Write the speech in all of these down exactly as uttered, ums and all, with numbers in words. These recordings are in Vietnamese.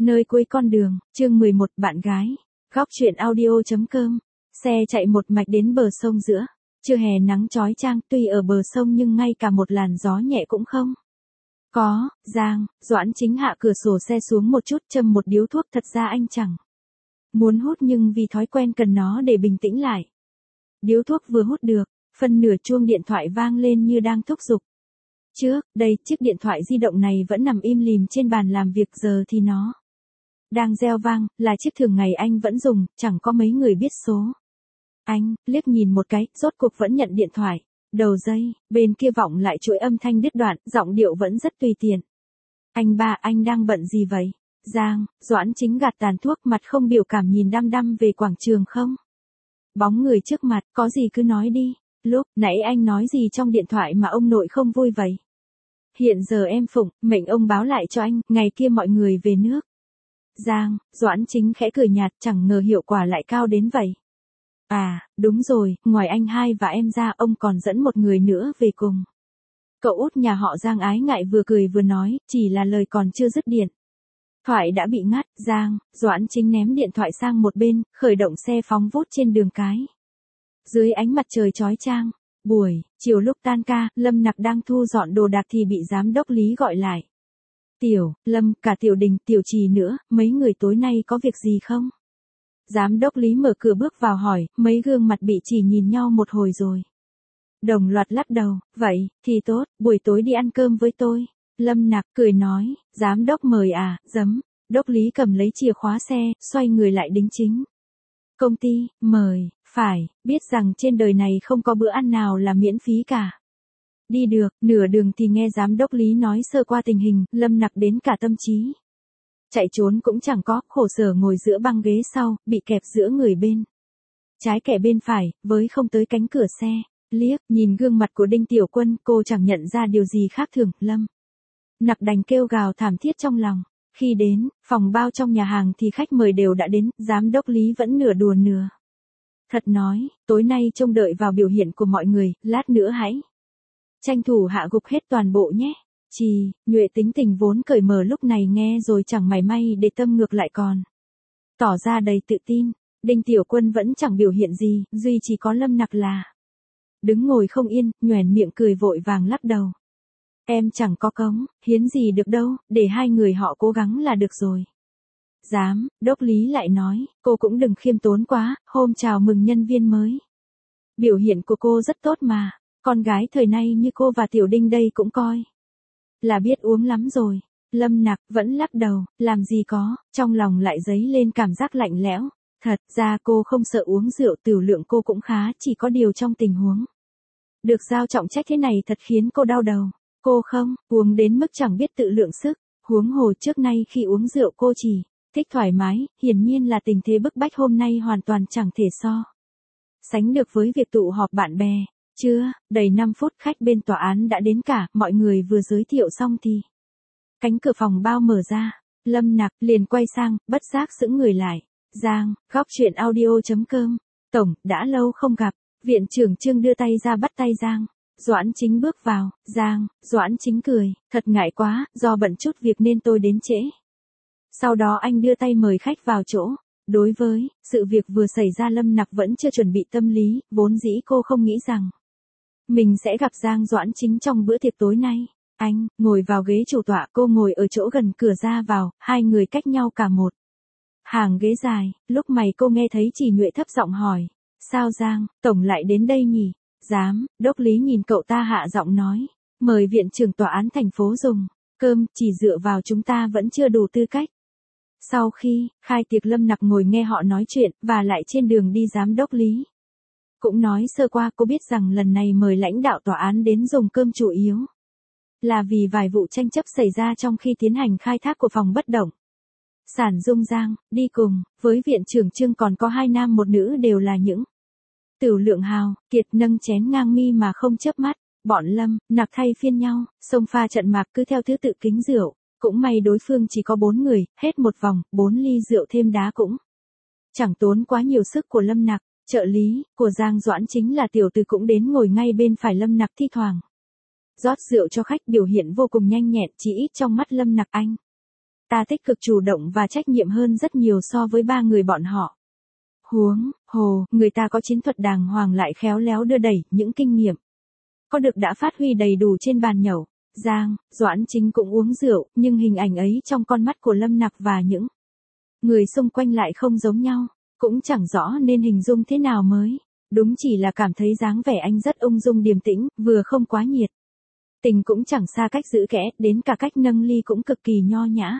Nơi cuối con đường, chương mười một bạn gái. Góc truyện audio.com. Xe chạy một mạch đến bờ sông giữa. Trưa hè nắng chói chang, tuy ở bờ sông nhưng ngay cả một làn gió nhẹ cũng không. Có, Giang, Doãn Chính hạ cửa sổ xe xuống một chút châm một điếu thuốc, thật ra anh chẳng muốn hút nhưng vì thói quen cần nó để bình tĩnh lại. Điếu thuốc vừa hút được, phân nửa chuông điện thoại vang lên như đang thúc giục. Trước, đây, chiếc điện thoại di động này vẫn nằm im lìm trên bàn làm việc, giờ thì nó đang reo vang, là chiếc thường ngày anh vẫn dùng, chẳng có mấy người biết số. Anh, liếc nhìn một cái, rốt cuộc vẫn nhận điện thoại. Đầu dây, bên kia vọng lại chuỗi âm thanh đứt đoạn, giọng điệu vẫn rất tùy tiện. Anh ba, anh đang bận gì vậy? Giang, Doãn Chính gạt tàn thuốc, mặt không biểu cảm nhìn đăm đăm về quảng trường không. Bóng người trước mặt, có gì cứ nói đi. Lúc nãy anh nói gì trong điện thoại mà ông nội không vui vậy? Hiện giờ em phụng, mệnh ông báo lại cho anh, ngày kia mọi người về nước. Giang, Doãn Chính khẽ cười nhạt, chẳng ngờ hiệu quả lại cao đến vậy. À, đúng rồi, ngoài anh hai và em ra, ông còn dẫn một người nữa về cùng. Cậu út nhà họ Giang ái ngại vừa cười vừa nói, chỉ là lời còn chưa dứt điện. Thoại đã bị ngắt. Giang, Doãn Chính ném điện thoại sang một bên, khởi động xe phóng vút trên đường cái. Dưới ánh mặt trời chói chang, buổi chiều lúc tan ca, Lâm Nặc đang thu dọn đồ đạc thì bị giám đốc Lý gọi lại. Tiểu, Lâm, cả Tiểu Đình, Tiểu Trì nữa, mấy người tối nay có việc gì không? Giám đốc Lý mở cửa bước vào hỏi, mấy gương mặt bị chỉ nhìn nhau một hồi rồi. Đồng loạt lắc đầu, vậy, thì tốt, buổi tối đi ăn cơm với tôi. Lâm Nặc cười nói, giám đốc mời à, giấm. Đốc Lý cầm lấy chìa khóa xe, xoay người lại đính chính. Công ty, mời, phải, biết rằng trên đời này không có bữa ăn nào là miễn phí cả. Đi được, nửa đường thì nghe giám đốc Lý nói sơ qua tình hình, Lâm Nặc đến cả tâm trí. Chạy trốn cũng chẳng có, khổ sở ngồi giữa băng ghế sau, bị kẹp giữa người bên trái kẻ bên phải, với không tới cánh cửa xe. Liếc, nhìn gương mặt của Đinh Tiểu Quân, cô chẳng nhận ra điều gì khác thường. Lâm Nặc đành kêu gào thảm thiết trong lòng. Khi đến phòng bao trong nhà hàng thì khách mời đều đã đến, giám đốc Lý vẫn nửa đùa nửa thật nói, tối nay trông đợi vào biểu hiện của mọi người, lát nữa hãy tranh thủ hạ gục hết toàn bộ nhé. Chì, Nhuệ tính tình vốn cởi mở lúc này nghe rồi chẳng mảy may để tâm, ngược lại còn tỏ ra đầy tự tin. Đinh Tiểu Quân vẫn chẳng biểu hiện gì, duy chỉ có Lâm Nặc là đứng ngồi không yên, nhoẻn miệng cười vội vàng lắc đầu. Em chẳng có cống hiến gì được đâu, để hai người họ cố gắng là được rồi. Giám đốc Lý lại nói, cô cũng đừng khiêm tốn quá, hôm chào mừng nhân viên mới. Biểu hiện của cô rất tốt mà, con gái thời nay như cô và Tiểu Đinh đây cũng coi là biết uống lắm rồi. Lâm Nặc vẫn lắc đầu, làm gì có, trong lòng lại dấy lên cảm giác lạnh lẽo. Thật ra cô không sợ uống rượu, tiểu lượng cô cũng khá, chỉ có điều trong tình huống được giao trọng trách thế này thật khiến cô đau đầu. Cô không uống đến mức chẳng biết tự lượng sức, huống hồ trước nay khi uống rượu cô chỉ thích thoải mái, hiển nhiên là tình thế bức bách hôm nay hoàn toàn chẳng thể so sánh được với việc tụ họp bạn bè. Chưa đầy năm phút khách bên tòa án đã đến cả, mọi người vừa giới thiệu xong thì cánh cửa phòng bao mở ra. Lâm Nặc liền quay sang, bất giác sững người lại. Giang, góc truyện audio.com. Tổng, đã lâu không gặp. Viện trưởng Trương đưa tay ra bắt tay Giang. Doãn Chính bước vào. Giang, Doãn Chính cười, thật ngại quá, do bận chút việc nên tôi đến trễ. Sau đó anh đưa tay mời khách vào chỗ. Đối với sự việc vừa xảy ra, Lâm Nặc vẫn chưa chuẩn bị tâm lý, vốn dĩ cô không nghĩ rằng mình sẽ gặp Giang Doãn Chính trong bữa tiệc tối nay. Anh ngồi vào ghế chủ tọa, cô ngồi ở chỗ gần cửa ra vào, hai người cách nhau cả một hàng ghế dài. Lúc mày cô nghe thấy Chỉ Nhuệ thấp giọng hỏi, sao Giang tổng lại đến đây nhỉ? Giám đốc Lý nhìn cậu ta hạ giọng nói, mời viện trưởng tòa án thành phố dùng cơm, chỉ dựa vào chúng ta vẫn chưa đủ tư cách. Sau khi khai tiệc, Lâm Nặc ngồi nghe họ nói chuyện, và lại trên đường đi giám đốc Lý cũng nói sơ qua, cô biết rằng lần này mời lãnh đạo tòa án đến dùng cơm chủ yếu là vì vài vụ tranh chấp xảy ra trong khi tiến hành khai thác của phòng bất động sản Dung Giang. Đi cùng với viện trưởng Trương còn có hai nam một nữ, đều là những tửu lượng hào kiệt, nâng chén ngang mi mà không chớp mắt. Bọn Lâm Nặc thay phiên nhau xông pha trận mạc, cứ theo thứ tự kính rượu. Cũng may đối phương chỉ có bốn người, hết một vòng, bốn ly rượu thêm đá cũng chẳng tốn quá nhiều sức của Lâm Nặc. Trợ lý của Giang Doãn Chính là tiểu từ cũng đến ngồi ngay bên phải Lâm Nặc, thi thoảng rót rượu cho khách, biểu hiện vô cùng nhanh nhẹn, chỉ ít trong mắt Lâm Nặc anh ta tích cực chủ động và trách nhiệm hơn rất nhiều so với ba người bọn họ. Huống hồ, người ta có chiến thuật đàng hoàng lại khéo léo đưa đẩy, những kinh nghiệm có được đã phát huy đầy đủ trên bàn nhậu. Giang, Doãn Chính cũng uống rượu, nhưng hình ảnh ấy trong con mắt của Lâm Nặc và những người xung quanh lại không giống nhau, cũng chẳng rõ nên hình dung thế nào mới. Đúng chỉ là cảm thấy dáng vẻ anh rất ung dung điềm tĩnh, vừa không quá nhiệt tình cũng chẳng xa cách giữ kẽ, đến cả cách nâng ly cũng cực kỳ nho nhã.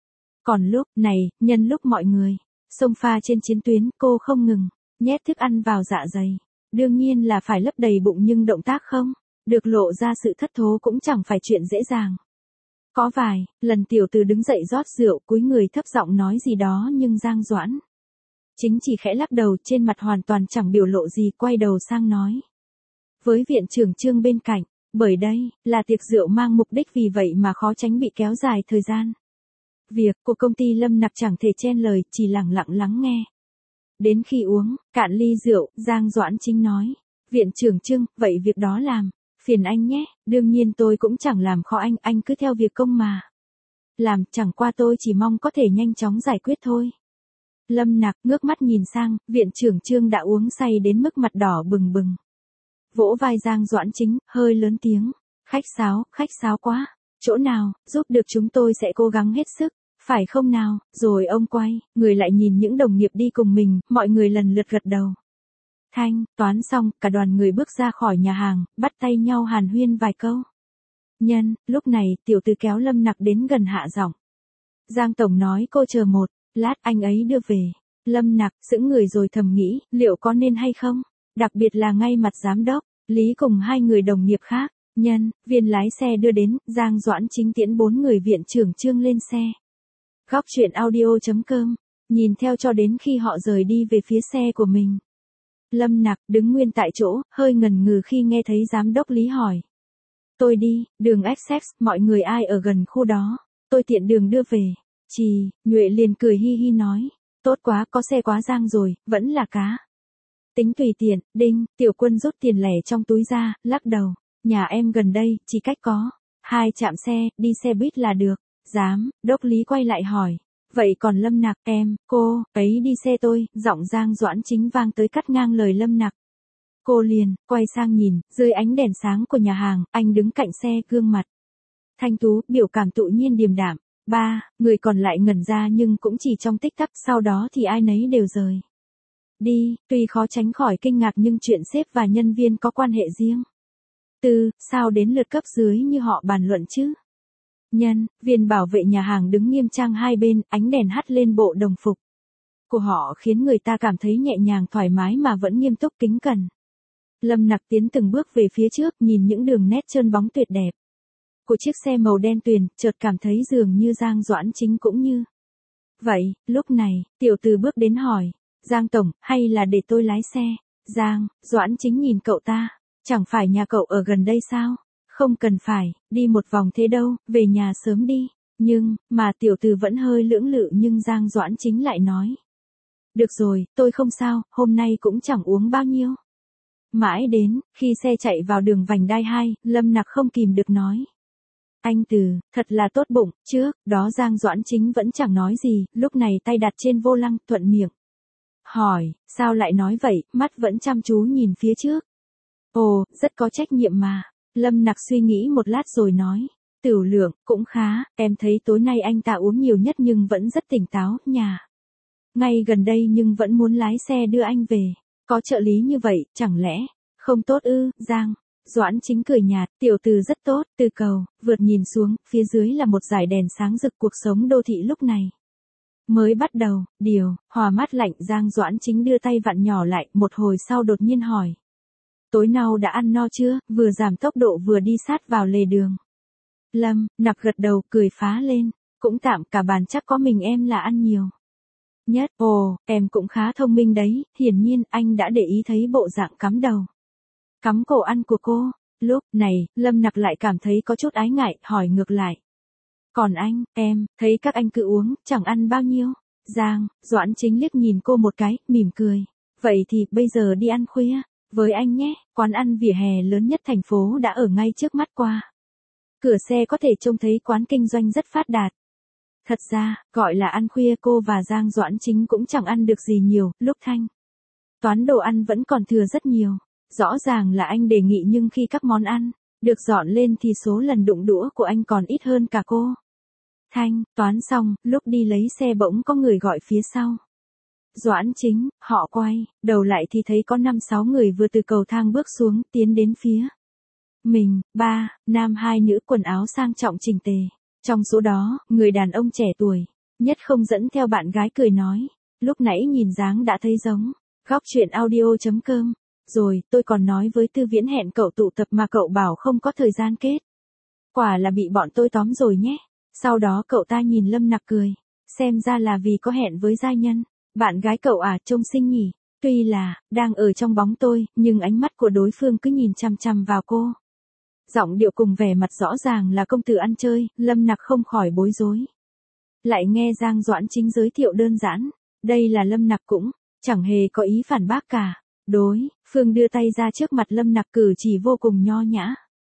Còn lúc này, nhân lúc mọi người xông pha trên chiến tuyến, cô không ngừng nhét thức ăn vào dạ dày. Đương nhiên là phải lấp đầy bụng, nhưng động tác không được lộ ra sự thất thố cũng chẳng phải chuyện dễ dàng. Có vài lần tiểu từ đứng dậy rót rượu, cúi người thấp giọng nói gì đó, nhưng Giang Doãn Chính chỉ khẽ lắc đầu, trên mặt hoàn toàn chẳng biểu lộ gì, quay đầu sang nói với viện trưởng Trương bên cạnh, bởi đây là tiệc rượu mang mục đích, vì vậy mà khó tránh bị kéo dài thời gian. Việc của công ty Lâm Nặc chẳng thể chen lời, chỉ lặng lặng lắng nghe. Đến khi uống cạn ly rượu, Giang Doãn Chính nói, viện trưởng Trương, vậy việc đó làm phiền anh nhé. Đương nhiên tôi cũng chẳng làm khó anh, anh cứ theo việc công mà làm, chẳng qua tôi chỉ mong có thể nhanh chóng giải quyết thôi. Lâm Nặc ngước mắt nhìn sang, viện trưởng Trương đã uống say đến mức mặt đỏ bừng bừng. Vỗ vai Giang Doãn Chính, hơi lớn tiếng, khách sáo, khách sáo quá, chỗ nào giúp được chúng tôi sẽ cố gắng hết sức, phải không nào? Rồi ông quay người lại nhìn những đồng nghiệp đi cùng mình, mọi người lần lượt gật đầu. Thanh toán xong, cả đoàn người bước ra khỏi nhà hàng, bắt tay nhau hàn huyên vài câu. Nhân lúc này, tiểu từ kéo Lâm Nặc đến gần, hạ giọng. Giang tổng nói cô chờ một lát, anh ấy đưa về. Lâm Nặc sững người rồi thầm nghĩ, liệu có nên hay không? Đặc biệt là ngay mặt giám đốc Lý cùng hai người đồng nghiệp khác. Nhân viên lái xe đưa đến, Giang Doãn Chính tiễn bốn người viện trưởng Trương lên xe. Góc truyện audio chấm com, nhìn theo cho đến khi họ rời đi về phía xe của mình. Lâm Nặc đứng nguyên tại chỗ, hơi ngần ngừ khi nghe thấy giám đốc Lý hỏi. Tôi đi đường Essex, mọi người ai ở gần khu đó, tôi tiện đường đưa về. Chì, Nhuệ liền cười hi hi nói, tốt quá, có xe quá Giang rồi, vẫn là cá tính tùy tiện. Đinh, Tiểu Quân rút tiền lẻ trong túi ra, lắc đầu, nhà em gần đây, chỉ cách có hai trạm xe, đi xe buýt là được. Giám đốc Lý quay lại hỏi, vậy còn Lâm Nặc, em, cô ấy đi xe tôi. Giọng Giang Doãn Chính vang tới cắt ngang lời Lâm Nặc. Cô liền quay sang nhìn, dưới ánh đèn sáng của nhà hàng, anh đứng cạnh xe, gương mặt thanh tú, biểu cảm tự nhiên điềm đạm. Ba người còn lại ngẩn ra, nhưng cũng chỉ trong tích tắc, sau đó thì ai nấy đều rời đi, tuy khó tránh khỏi kinh ngạc, nhưng chuyện sếp và nhân viên có quan hệ riêng tư, sao đến lượt cấp dưới như họ bàn luận chứ? Nhân viên bảo vệ nhà hàng đứng nghiêm trang hai bên, ánh đèn hắt lên bộ đồng phục của họ khiến người ta cảm thấy nhẹ nhàng thoải mái mà vẫn nghiêm túc kính cẩn. Lâm Nặc tiến từng bước về phía trước, nhìn những đường nét trơn bóng tuyệt đẹp của chiếc xe màu đen tuyền, chợt cảm thấy dường như Giang Doãn Chính cũng như vậy. Lúc này, tiểu từ bước đến hỏi, Giang tổng, hay là để tôi lái xe? Giang Doãn Chính nhìn cậu ta, chẳng phải nhà cậu ở gần đây sao? Không cần phải đi một vòng thế đâu, về nhà sớm đi. Nhưng mà tiểu từ vẫn hơi lưỡng lự, nhưng Giang Doãn Chính lại nói, được rồi, tôi không sao, hôm nay cũng chẳng uống bao nhiêu. Mãi đến khi xe chạy vào đường vành đai hai, Lâm Nặc không kìm được nói, anh Từ, thật là tốt bụng. Trước đó Giang Doãn Chính vẫn chẳng nói gì, lúc này tay đặt trên vô lăng, thuận miệng hỏi, sao lại nói vậy? Mắt vẫn chăm chú nhìn phía trước. Ồ, rất có trách nhiệm mà. Lâm Nặc suy nghĩ một lát rồi nói, Tửu Lượng cũng khá, em thấy tối nay anh ta uống nhiều nhất nhưng vẫn rất tỉnh táo. Nhà ngay gần đây nhưng vẫn muốn lái xe đưa anh về, có trợ lý như vậy, chẳng lẽ không tốt ư? Giang Doãn Chính cười nhạt, tiểu từ rất tốt. Từ cầu vượt nhìn xuống, phía dưới là một dải đèn sáng rực. Cuộc sống đô thị lúc này mới bắt đầu. Điều hòa mát lạnh. Giang Doãn Chính đưa tay vặn nhỏ lại, một hồi sau đột nhiên hỏi, tối nào đã ăn no chưa? Vừa giảm tốc độ vừa đi sát vào lề đường. Lâm Nặc gật đầu, cười phá lên, cũng tạm, cả bàn chắc có mình em là ăn nhiều nhất. Ồ, em cũng khá thông minh đấy. Hiển nhiên anh đã để ý thấy bộ dạng cắm đầu cắm cổ ăn của cô. Lúc này, Lâm Nặc lại cảm thấy có chút ái ngại, hỏi ngược lại, còn anh, em thấy các anh cứ uống, chẳng ăn bao nhiêu. Giang Doãn Chính liếc nhìn cô một cái, mỉm cười, vậy thì bây giờ đi ăn khuya với anh nhé. Quán ăn vỉa hè lớn nhất thành phố đã ở ngay trước mắt, qua cửa xe có thể trông thấy quán kinh doanh rất phát đạt. Thật ra, gọi là ăn khuya cô và Giang Doãn Chính cũng chẳng ăn được gì nhiều, lúc thanh toán đồ ăn vẫn còn thừa rất nhiều. Rõ ràng là anh đề nghị nhưng khi các món ăn được dọn lên thì số lần đụng đũa của anh còn ít hơn cả cô. Thanh toán xong, lúc đi lấy xe bỗng có người gọi phía sau. Doãn Chính, họ quay, đầu lại thì thấy có năm sáu người vừa từ cầu thang bước xuống, tiến đến phía mình, ba, nam hai nữ quần áo sang trọng chỉnh tề. Trong số đó, người đàn ông trẻ tuổi, nhất không dẫn theo bạn gái cười nói, lúc nãy nhìn dáng đã thấy giống. Góc chuyện audio.com. Rồi, tôi còn nói với Tư Viễn hẹn cậu tụ tập mà cậu bảo không có thời gian kết. Quả là bị bọn tôi tóm rồi nhé. Sau đó cậu ta nhìn Lâm Nặc cười. Xem ra là vì có hẹn với giai nhân. Bạn gái cậu à, trông xinh nhỉ. Tuy là, đang ở trong bóng tôi, nhưng ánh mắt của đối phương cứ nhìn chằm chằm vào cô. Giọng điệu cùng vẻ mặt rõ ràng là công tử ăn chơi, Lâm Nặc không khỏi bối rối. Lại nghe Giang Doãn Chính giới thiệu đơn giản. Đây là Lâm Nặc cũng chẳng hề có ý phản bác cả. Đối phương đưa tay ra trước mặt Lâm Nặc cử chỉ vô cùng nho nhã.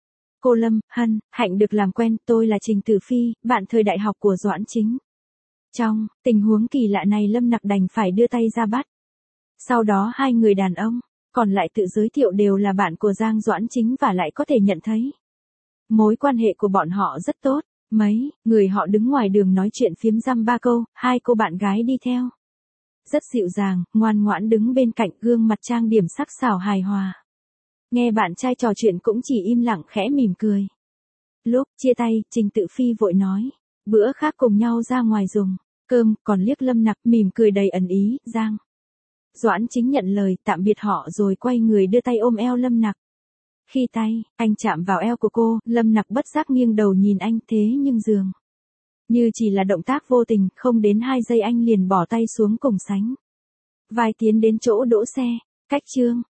Cô Lâm, hân, hạnh được làm quen, tôi là Trình Tử Phi, bạn thời đại học của Doãn Chính. Trong tình huống kỳ lạ này Lâm Nặc đành phải đưa tay ra bắt. Sau đó hai người đàn ông, còn lại tự giới thiệu đều là bạn của Giang Doãn Chính và lại có thể nhận thấy. Mối quan hệ của bọn họ rất tốt, mấy người họ đứng ngoài đường nói chuyện phiếm dăm ba câu, hai cô bạn gái đi theo. Rất dịu dàng, ngoan ngoãn đứng bên cạnh gương mặt trang điểm sắc sảo hài hòa. Nghe bạn trai trò chuyện cũng chỉ im lặng khẽ mỉm cười. Lúc chia tay, Trình Tự Phi vội nói, bữa khác cùng nhau ra ngoài dùng cơm, còn liếc Lâm Nặc mỉm cười đầy ẩn ý, Giang Doãn Chính nhận lời tạm biệt họ rồi quay người đưa tay ôm eo Lâm Nặc. Khi tay anh chạm vào eo của cô, Lâm Nặc bất giác nghiêng đầu nhìn anh thế nhưng dường như chỉ là động tác vô tình, không đến hai giây anh liền bỏ tay xuống cùng sánh vai tiến đến chỗ đỗ xe. Cách chương